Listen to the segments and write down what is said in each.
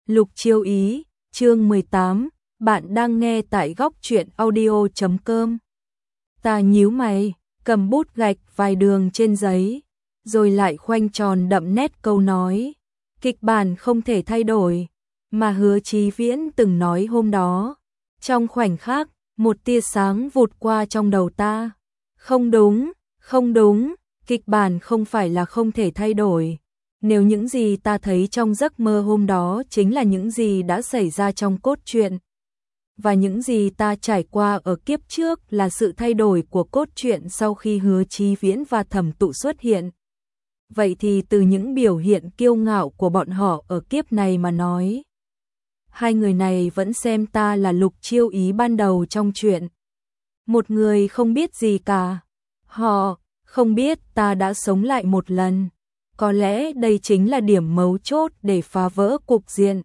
Lục Chiêu Ý, chương 18, bạn đang nghe tại góc truyện audio.com. Ta nhíu mày, cầm bút gạch vài đường trên giấy, rồi lại khoanh tròn đậm nét câu nói. Kịch bản không thể thay đổi, mà Hứa Chí Viễn từng nói hôm đó. Trong khoảnh khắc, một tia sáng vụt qua trong đầu ta. Không đúng, không đúng, kịch bản không phải là không thể thay đổi. Nếu những gì ta thấy trong giấc mơ hôm đó chính là những gì đã xảy ra trong cốt truyện, và những gì ta trải qua ở kiếp trước là sự thay đổi của cốt truyện sau khi Hứa Chí Viễn và Thẩm Tụ xuất hiện. Vậy thì từ những biểu hiện kiêu ngạo của bọn họ ở kiếp này mà nói, hai người này vẫn xem ta là Lục Chiêu Ý ban đầu trong truyện. Một người không biết gì cả. Họ không biết ta đã sống lại một lần. Có lẽ đây chính là điểm mấu chốt để phá vỡ cục diện.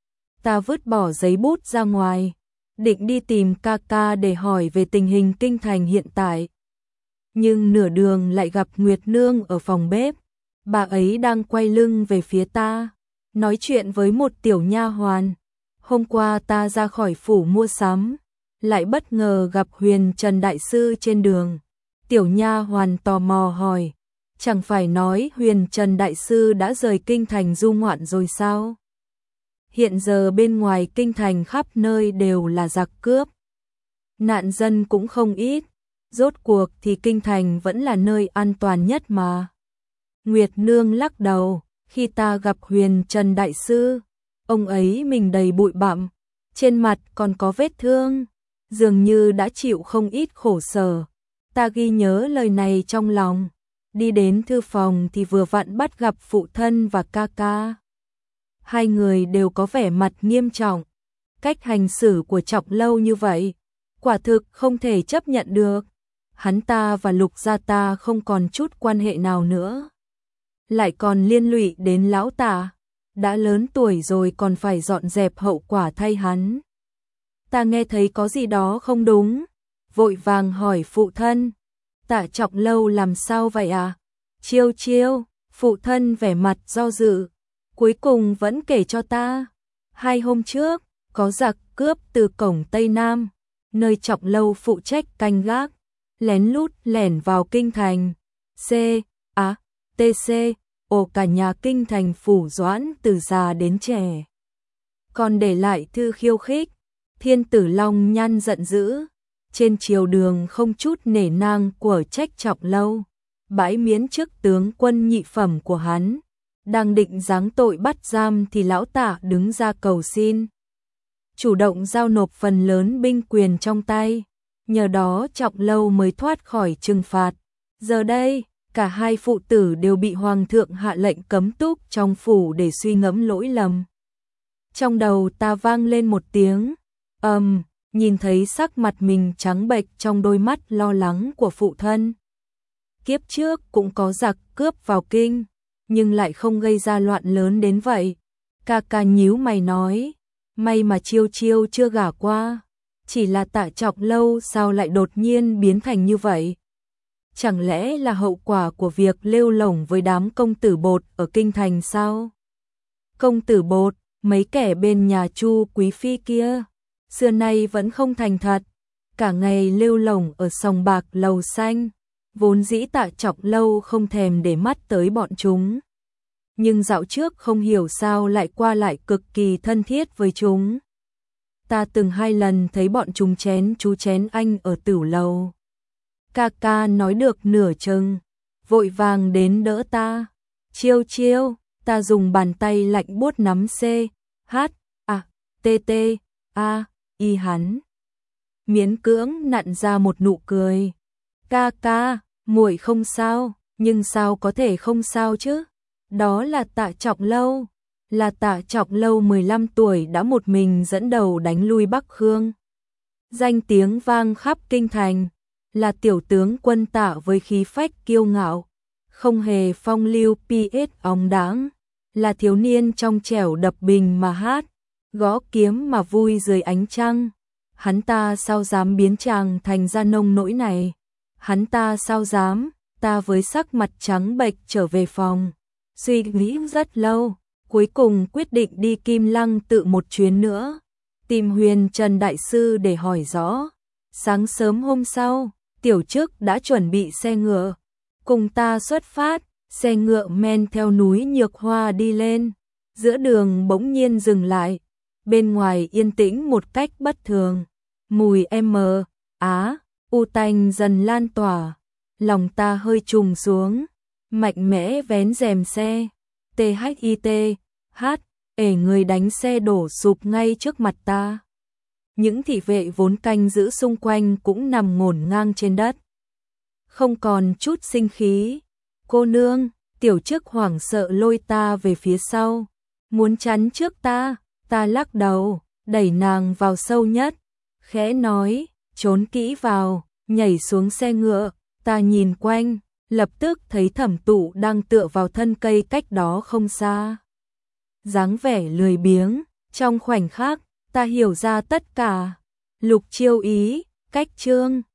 Ta vứt bỏ giấy bút ra ngoài, định đi tìm Kaka để hỏi về tình hình kinh thành hiện tại. Nhưng nửa đường lại gặp Nguyệt Nương ở phòng bếp. Bà ấy đang quay lưng về phía ta, nói chuyện với một tiểu nha hoàn. Hôm qua ta ra khỏi phủ mua sắm, lại bất ngờ gặp Huyền Trần đại sư trên đường. Tiểu nha hoàn tò mò hỏi, chẳng phải nói Huyền Trần đại sư đã rời kinh thành du ngoạn rồi sao? Hiện giờ bên ngoài kinh thành khắp nơi đều là giặc cướp, nạn dân cũng không ít, rốt cuộc thì kinh thành vẫn là nơi an toàn nhất mà. Nguyệt Nương lắc đầu, khi ta gặp Huyền Trần đại sư, ông ấy mình đầy bụi bặm, trên mặt còn có vết thương, dường như đã chịu không ít khổ sở. Ta ghi nhớ lời này trong lòng, đi đến thư phòng thì vừa vặn bắt gặp phụ thân và Kaka. Hai người đều có vẻ mặt nghiêm trọng, cách hành xử của Trọng Lâu như vậy, quả thực không thể chấp nhận được. Hắn ta và Lục gia ta không còn chút quan hệ nào nữa, lại còn liên lụy đến lão Tạ, đã lớn tuổi rồi còn phải dọn dẹp hậu quả thay hắn. Ta nghe thấy có gì đó không đúng, vội vàng hỏi phụ thân, Tạ Trọng Lâu làm sao vậy à? Chiêu chiêu, phụ thân vẻ mặt do dự, cuối cùng vẫn kể cho ta. 2 hôm trước, có giặc cướp từ cổng Tây Nam, nơi Trọng Lâu phụ trách canh gác, lén lút lẻn vào kinh thành. TC, ồ cả nhà kinh thành phủ doãn từ già đến trẻ. Còn để lại thư khiêu khích. Thiên tử Long Nhan giận dữ, trên triều đường không chút nể nang của trách Trọng Lâu, bãi miễn chức tướng quân nhị phẩm của hắn. Đang định giáng tội bắt giam thì lão Tạ đứng ra cầu xin, chủ động giao nộp phần lớn binh quyền trong tay, nhờ đó Trọng Lâu mới thoát khỏi trừng phạt. Giờ đây, cả hai phụ tử đều bị hoàng thượng hạ lệnh cấm túc trong phủ để suy ngẫm lỗi lầm. Trong đầu ta vang lên một tiếng nhìn thấy sắc mặt mình trắng bệch trong đôi mắt lo lắng của phụ thân. Kiếp trước cũng có giặc cướp vào kinh, nhưng lại không gây ra loạn lớn đến vậy. Kaka nhíu mày nói, may mà Chiêu Chiêu chưa gả qua, chỉ là Tạ Trọng Lâu sao lại đột nhiên biến thành như vậy? Chẳng lẽ là hậu quả của việc lêu lổng với đám công tử bột ở kinh thành sao? Công tử bột, mấy kẻ bên nhà Chu quý phi kia, xưa nay vẫn không thành thật, cả ngày lêu lổng ở sòng bạc lầu xanh, vốn dĩ Tạ Trọng Lâu không thèm để mắt tới bọn chúng. Nhưng dạo trước không hiểu sao lại qua lại cực kỳ thân thiết với chúng. Ta từng 2 lần thấy bọn chúng chén chú chén anh ở tửu lầu. Kaka nói được nửa chừng, vội vàng đến đỡ ta. Chiêu chiêu, ta dùng bàn tay lạnh buốt nắm y hắn. Miễn cưỡng nặn ra một nụ cười. Kaka, muội không sao, nhưng sao có thể không sao chứ? Đó là Tạ Trọng Lâu, là Tạ Trọng Lâu 15 tuổi đã một mình dẫn đầu đánh lui Bắc Khương. Danh tiếng vang khắp kinh thành, là tiểu tướng quân Tạ với khí phách kiêu ngạo, không hề phong lưu PS óng đáng, là thiếu niên trong trẻo đập bình mà hát, gõ kiếm mà vui dưới ánh trăng. Hắn ta sao dám biến chàng thành ra nông nỗi này? Hắn ta sao dám? Ta với sắc mặt trắng bệch trở về phòng, suy nghĩ rất lâu, cuối cùng quyết định đi Kim Lăng tự một chuyến nữa, tìm Huyền Trần Đại Sư để hỏi rõ. Sáng sớm hôm sau, Tiểu Trức đã chuẩn bị xe ngựa, cùng ta xuất phát, xe ngựa men theo núi Nhược Hoa đi lên, giữa đường bỗng nhiên dừng lại, bên ngoài yên tĩnh một cách bất thường, mùi u tanh dần lan tỏa, lòng ta hơi trùng xuống, mạnh mẽ vén rèm xe, người đánh xe đổ sụp ngay trước mặt ta. Những thị vệ vốn canh giữ xung quanh cũng nằm ngổn ngang trên đất, không còn chút sinh khí. Cô nương, Tiểu Trức hoảng sợ lôi ta về phía sau, muốn chắn trước ta, ta lắc đầu, đẩy nàng vào sâu nhất, khẽ nói, trốn kỹ vào, nhảy xuống xe ngựa, ta nhìn quanh, lập tức thấy Thẩm Tụ đang tựa vào thân cây cách đó không xa. Dáng vẻ lười biếng, trong khoảnh khắc, ta hiểu ra tất cả. Lục Chiêu Ý, cách Trương